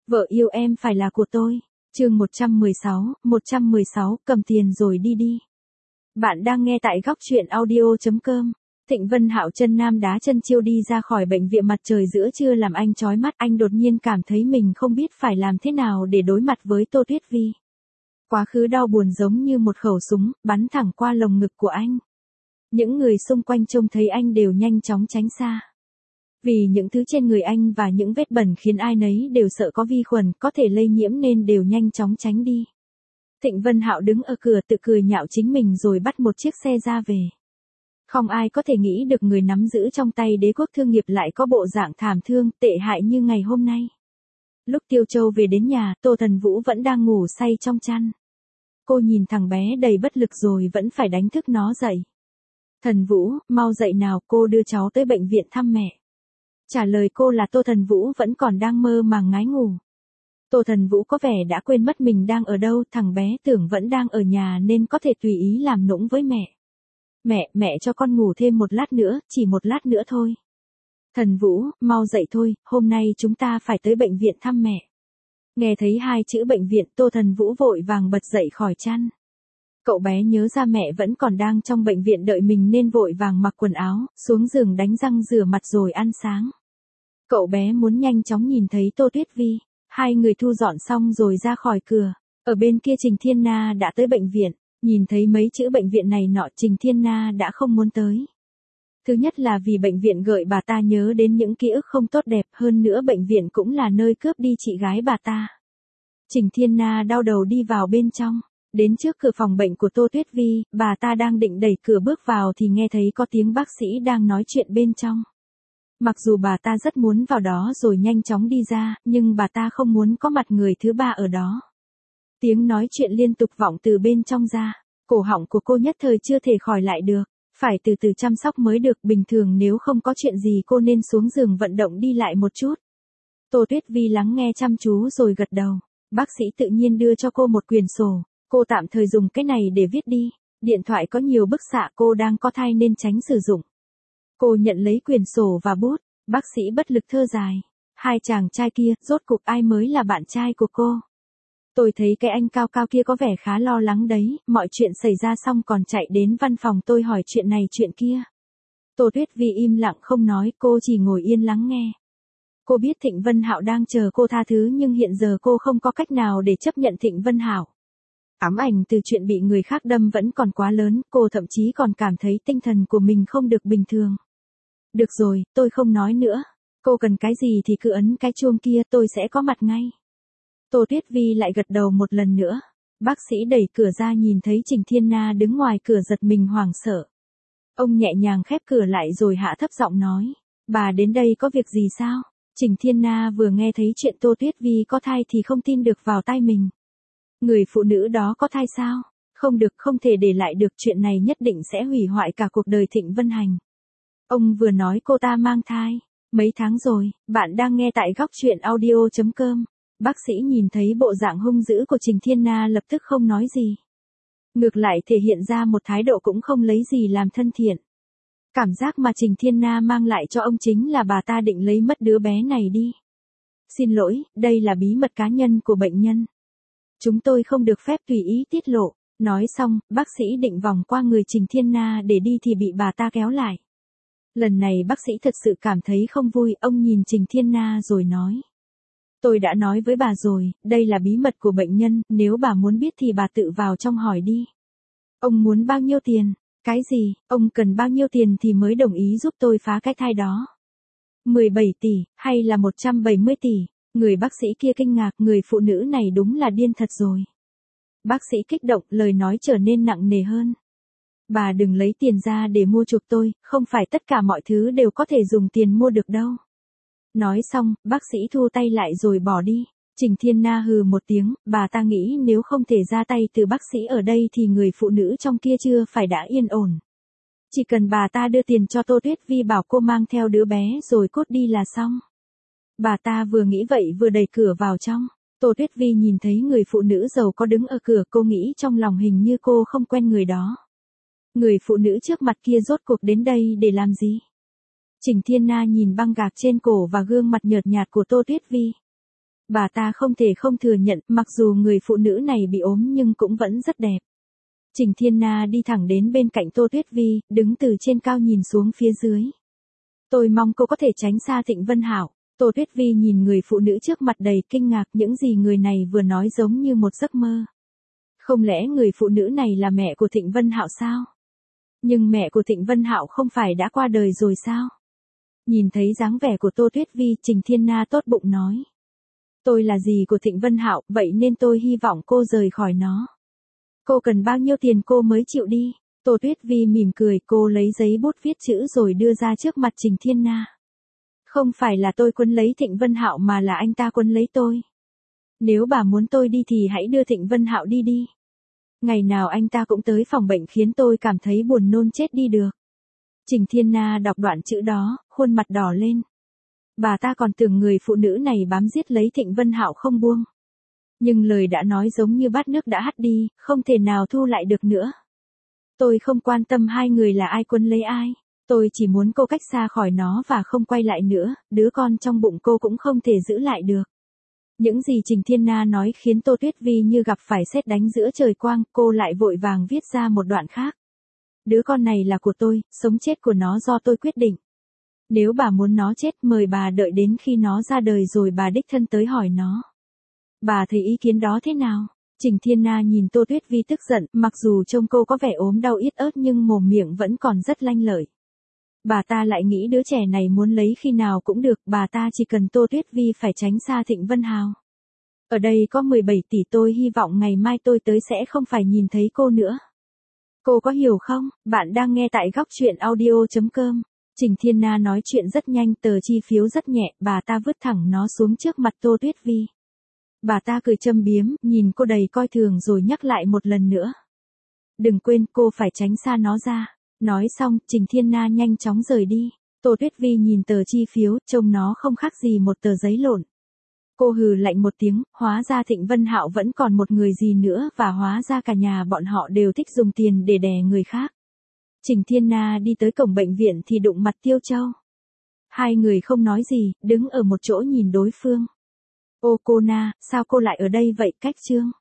Vợ yêu em phải là của tôi. Chương 116, cầm tiền rồi đi đi. Bạn đang nghe tại góc truyện audio.com. Thịnh Vân Hạo chân nam đá chân chiêu đi ra khỏi bệnh viện, mặt trời giữa trưa làm anh chói mắt, anh đột nhiên cảm thấy mình không biết phải làm thế nào để đối mặt với Tô Tuyết Vi. Quá khứ đau buồn giống như một khẩu súng, bắn thẳng qua lồng ngực của anh. Những người xung quanh trông thấy anh đều nhanh chóng tránh xa. Vì những thứ trên người anh và những vết bẩn khiến ai nấy đều sợ có vi khuẩn, có thể lây nhiễm nên đều nhanh chóng tránh đi. Thịnh Vân Hạo đứng ở cửa tự cười nhạo chính mình rồi bắt một chiếc xe ra về. Không ai có thể nghĩ được người nắm giữ trong tay đế quốc thương nghiệp lại có bộ dạng thảm thương, tệ hại như ngày hôm nay. Lúc Tiêu Châu về đến nhà, Tô Thần Vũ vẫn đang ngủ say trong chăn. Cô nhìn thằng bé đầy bất lực rồi vẫn phải đánh thức nó dậy. Thần Vũ, mau dậy nào, cô đưa cháu tới bệnh viện thăm mẹ. Trả lời cô là Tô Thần Vũ vẫn còn đang mơ màng ngái ngủ. Tô Thần Vũ có vẻ đã quên mất mình đang ở đâu, thằng bé tưởng vẫn đang ở nhà nên có thể tùy ý làm nũng với mẹ. Mẹ cho con ngủ thêm một lát nữa, chỉ một lát nữa thôi. Thần Vũ, mau dậy thôi, hôm nay chúng ta phải tới bệnh viện thăm mẹ. Nghe thấy hai chữ bệnh viện, Tô Thần Vũ vội vàng bật dậy khỏi chăn. Cậu bé nhớ ra mẹ vẫn còn đang trong bệnh viện đợi mình nên vội vàng mặc quần áo, xuống giường đánh răng rửa mặt rồi ăn sáng. Cậu bé muốn nhanh chóng nhìn thấy Tô Tuyết Vi. Hai người thu dọn xong rồi ra khỏi cửa. Ở bên kia Trình Thiên Na đã tới bệnh viện. Nhìn thấy mấy chữ bệnh viện này nọ, Trình Thiên Na đã không muốn tới. Thứ nhất là vì bệnh viện gợi bà ta nhớ đến những ký ức không tốt đẹp, hơn nữa bệnh viện cũng là nơi cướp đi chị gái bà ta. Trình Thiên Na đau đầu đi vào bên trong. Đến trước cửa phòng bệnh của Tô Tuyết Vi, bà ta đang định đẩy cửa bước vào thì nghe thấy có tiếng bác sĩ đang nói chuyện bên trong. Mặc dù bà ta rất muốn vào đó rồi nhanh chóng đi ra, nhưng bà ta không muốn có mặt người thứ ba ở đó. Tiếng nói chuyện liên tục vọng từ bên trong ra, cổ họng của cô nhất thời chưa thể khỏi lại được, phải từ từ chăm sóc mới được, bình thường nếu không có chuyện gì cô nên xuống giường vận động đi lại một chút. Tô Tuyết Vi lắng nghe chăm chú rồi gật đầu, bác sĩ tự nhiên đưa cho cô một quyển sổ, cô tạm thời dùng cái này để viết đi, điện thoại có nhiều bức xạ, cô đang có thai nên tránh sử dụng. Cô nhận lấy quyển sổ và bút, bác sĩ bất lực thở dài. Hai chàng trai kia, rốt cuộc ai mới là bạn trai của cô? Tôi thấy cái anh cao cao kia có vẻ khá lo lắng đấy, mọi chuyện xảy ra xong còn chạy đến văn phòng tôi hỏi chuyện này chuyện kia. Tô Tuyết Vi im lặng không nói, cô chỉ ngồi yên lắng nghe. Cô biết Thịnh Vân Hạo đang chờ cô tha thứ nhưng hiện giờ cô không có cách nào để chấp nhận Thịnh Vân Hạo. Ám ảnh từ chuyện bị người khác đâm vẫn còn quá lớn, cô thậm chí còn cảm thấy tinh thần của mình không được bình thường. Được rồi, tôi không nói nữa. Cô cần cái gì thì cứ ấn cái chuông kia, tôi sẽ có mặt ngay. Tô Tuyết Vi lại gật đầu một lần nữa. Bác sĩ đẩy cửa ra nhìn thấy Trình Thiên Na đứng ngoài cửa giật mình hoảng sợ. Ông nhẹ nhàng khép cửa lại rồi hạ thấp giọng nói. Bà đến đây có việc gì sao? Trình Thiên Na vừa nghe thấy chuyện Tô Tuyết Vi có thai thì không tin được vào tai mình. Người phụ nữ đó có thai sao? Không được, không thể để lại được, chuyện này nhất định sẽ hủy hoại cả cuộc đời Thịnh Vân Hành. Ông vừa nói cô ta mang thai. Mấy tháng rồi, bạn đang nghe tại góc truyện audio.com. Bác sĩ nhìn thấy bộ dạng hung dữ của Trình Thiên Na lập tức không nói gì. Ngược lại thể hiện ra một thái độ cũng không lấy gì làm thân thiện. Cảm giác mà Trình Thiên Na mang lại cho ông chính là bà ta định lấy mất đứa bé này đi. Xin lỗi, đây là bí mật cá nhân của bệnh nhân. Chúng tôi không được phép tùy ý tiết lộ. Nói xong, bác sĩ định vòng qua người Trình Thiên Na để đi thì bị bà ta kéo lại. Lần này bác sĩ thật sự cảm thấy không vui, ông nhìn Trình Thiên Na rồi nói. Tôi đã nói với bà rồi, đây là bí mật của bệnh nhân, nếu bà muốn biết thì bà tự vào trong hỏi đi. Ông muốn bao nhiêu tiền? Cái gì? Ông cần bao nhiêu tiền thì mới đồng ý giúp tôi phá cái thai đó? 17 tỷ, hay là 170 tỷ? Người bác sĩ kia kinh ngạc, người phụ nữ này đúng là điên thật rồi. Bác sĩ kích động, lời nói trở nên nặng nề hơn. Bà đừng lấy tiền ra để mua chuộc tôi, không phải tất cả mọi thứ đều có thể dùng tiền mua được đâu. Nói xong, bác sĩ thu tay lại rồi bỏ đi. Trình Thiên Na hừ một tiếng, bà ta nghĩ nếu không thể ra tay từ bác sĩ ở đây thì người phụ nữ trong kia chưa phải đã yên ổn. Chỉ cần bà ta đưa tiền cho Tô Tuyết Vi bảo cô mang theo đứa bé rồi cút đi là xong. Bà ta vừa nghĩ vậy vừa đẩy cửa vào trong. Tô Tuyết Vi nhìn thấy người phụ nữ giàu có đứng ở cửa, cô nghĩ trong lòng hình như cô không quen người đó. Người phụ nữ trước mặt kia rốt cuộc đến đây để làm gì? Trình Thiên Na nhìn băng gạc trên cổ và gương mặt nhợt nhạt của Tô Tuyết Vi. Bà ta không thể không thừa nhận, mặc dù người phụ nữ này bị ốm nhưng cũng vẫn rất đẹp. Trình Thiên Na đi thẳng đến bên cạnh Tô Tuyết Vi, đứng từ trên cao nhìn xuống phía dưới. Tôi mong cô có thể tránh xa Thịnh Vân Hạo. Tô Tuyết Vi nhìn người phụ nữ trước mặt đầy kinh ngạc, những gì người này vừa nói giống như một giấc mơ. Không lẽ người phụ nữ này là mẹ của Thịnh Vân Hạo sao? Nhưng mẹ của Thịnh Vân Hạo không phải đã qua đời rồi sao? Nhìn thấy dáng vẻ của Tô Tuyết Vi, Trình Thiên Na tốt bụng nói. Tôi là dì của Thịnh Vân Hạo, vậy nên tôi hy vọng cô rời khỏi nó. Cô cần bao nhiêu tiền cô mới chịu đi? Tô Tuyết Vi mỉm cười, cô lấy giấy bút viết chữ rồi đưa ra trước mặt Trình Thiên Na. Không phải là tôi quấn lấy Thịnh Vân Hạo mà là anh ta quấn lấy tôi. Nếu bà muốn tôi đi thì hãy đưa Thịnh Vân Hạo đi đi. Ngày nào anh ta cũng tới phòng bệnh khiến tôi cảm thấy buồn nôn chết đi được. Trình Thiên Na đọc đoạn chữ đó, khuôn mặt đỏ lên. Bà ta còn tưởng người phụ nữ này bám giết lấy Thịnh Vân Hạo không buông. Nhưng lời đã nói giống như bát nước đã hắt đi, không thể nào thu lại được nữa. Tôi không quan tâm hai người là ai quấn lấy ai. Tôi chỉ muốn cô cách xa khỏi nó và không quay lại nữa, đứa con trong bụng cô cũng không thể giữ lại được. Những gì Trình Thiên Na nói khiến Tô Tuyết Vi như gặp phải sét đánh giữa trời quang, cô lại vội vàng viết ra một đoạn khác. Đứa con này là của tôi, sống chết của nó do tôi quyết định. Nếu bà muốn nó chết, mời bà đợi đến khi nó ra đời rồi bà đích thân tới hỏi nó. Bà thấy ý kiến đó thế nào? Trình Thiên Na nhìn Tô Tuyết Vi tức giận, mặc dù trông cô có vẻ ốm đau yết ớt nhưng mồm miệng vẫn còn rất lanh lợi. Bà ta lại nghĩ đứa trẻ này muốn lấy khi nào cũng được, bà ta chỉ cần Tô Tuyết Vi phải tránh xa Thịnh Vân Hạo. Ở đây có 17 tỷ, tôi hy vọng ngày mai tôi tới sẽ không phải nhìn thấy cô nữa. Cô có hiểu không? Bạn đang nghe tại góc truyện audio.com. Trình Thiên Na nói chuyện rất nhanh, tờ chi phiếu rất nhẹ, bà ta vứt thẳng nó xuống trước mặt Tô Tuyết Vi. Bà ta cười châm biếm, nhìn cô đầy coi thường rồi nhắc lại một lần nữa. Đừng quên, cô phải tránh xa nó ra. Nói xong, Trình Thiên Na nhanh chóng rời đi. Tô Tuyết Vi nhìn tờ chi phiếu, trông nó không khác gì một tờ giấy lộn. Cô hừ lạnh một tiếng, hóa ra Thịnh Vân Hạo vẫn còn một người gì nữa và hóa ra cả nhà bọn họ đều thích dùng tiền để đè người khác. Trình Thiên Na đi tới cổng bệnh viện thì đụng mặt Tiêu Châu. Hai người không nói gì, đứng ở một chỗ nhìn đối phương. Ô cô Na, sao cô lại ở đây vậy? Cách Trương.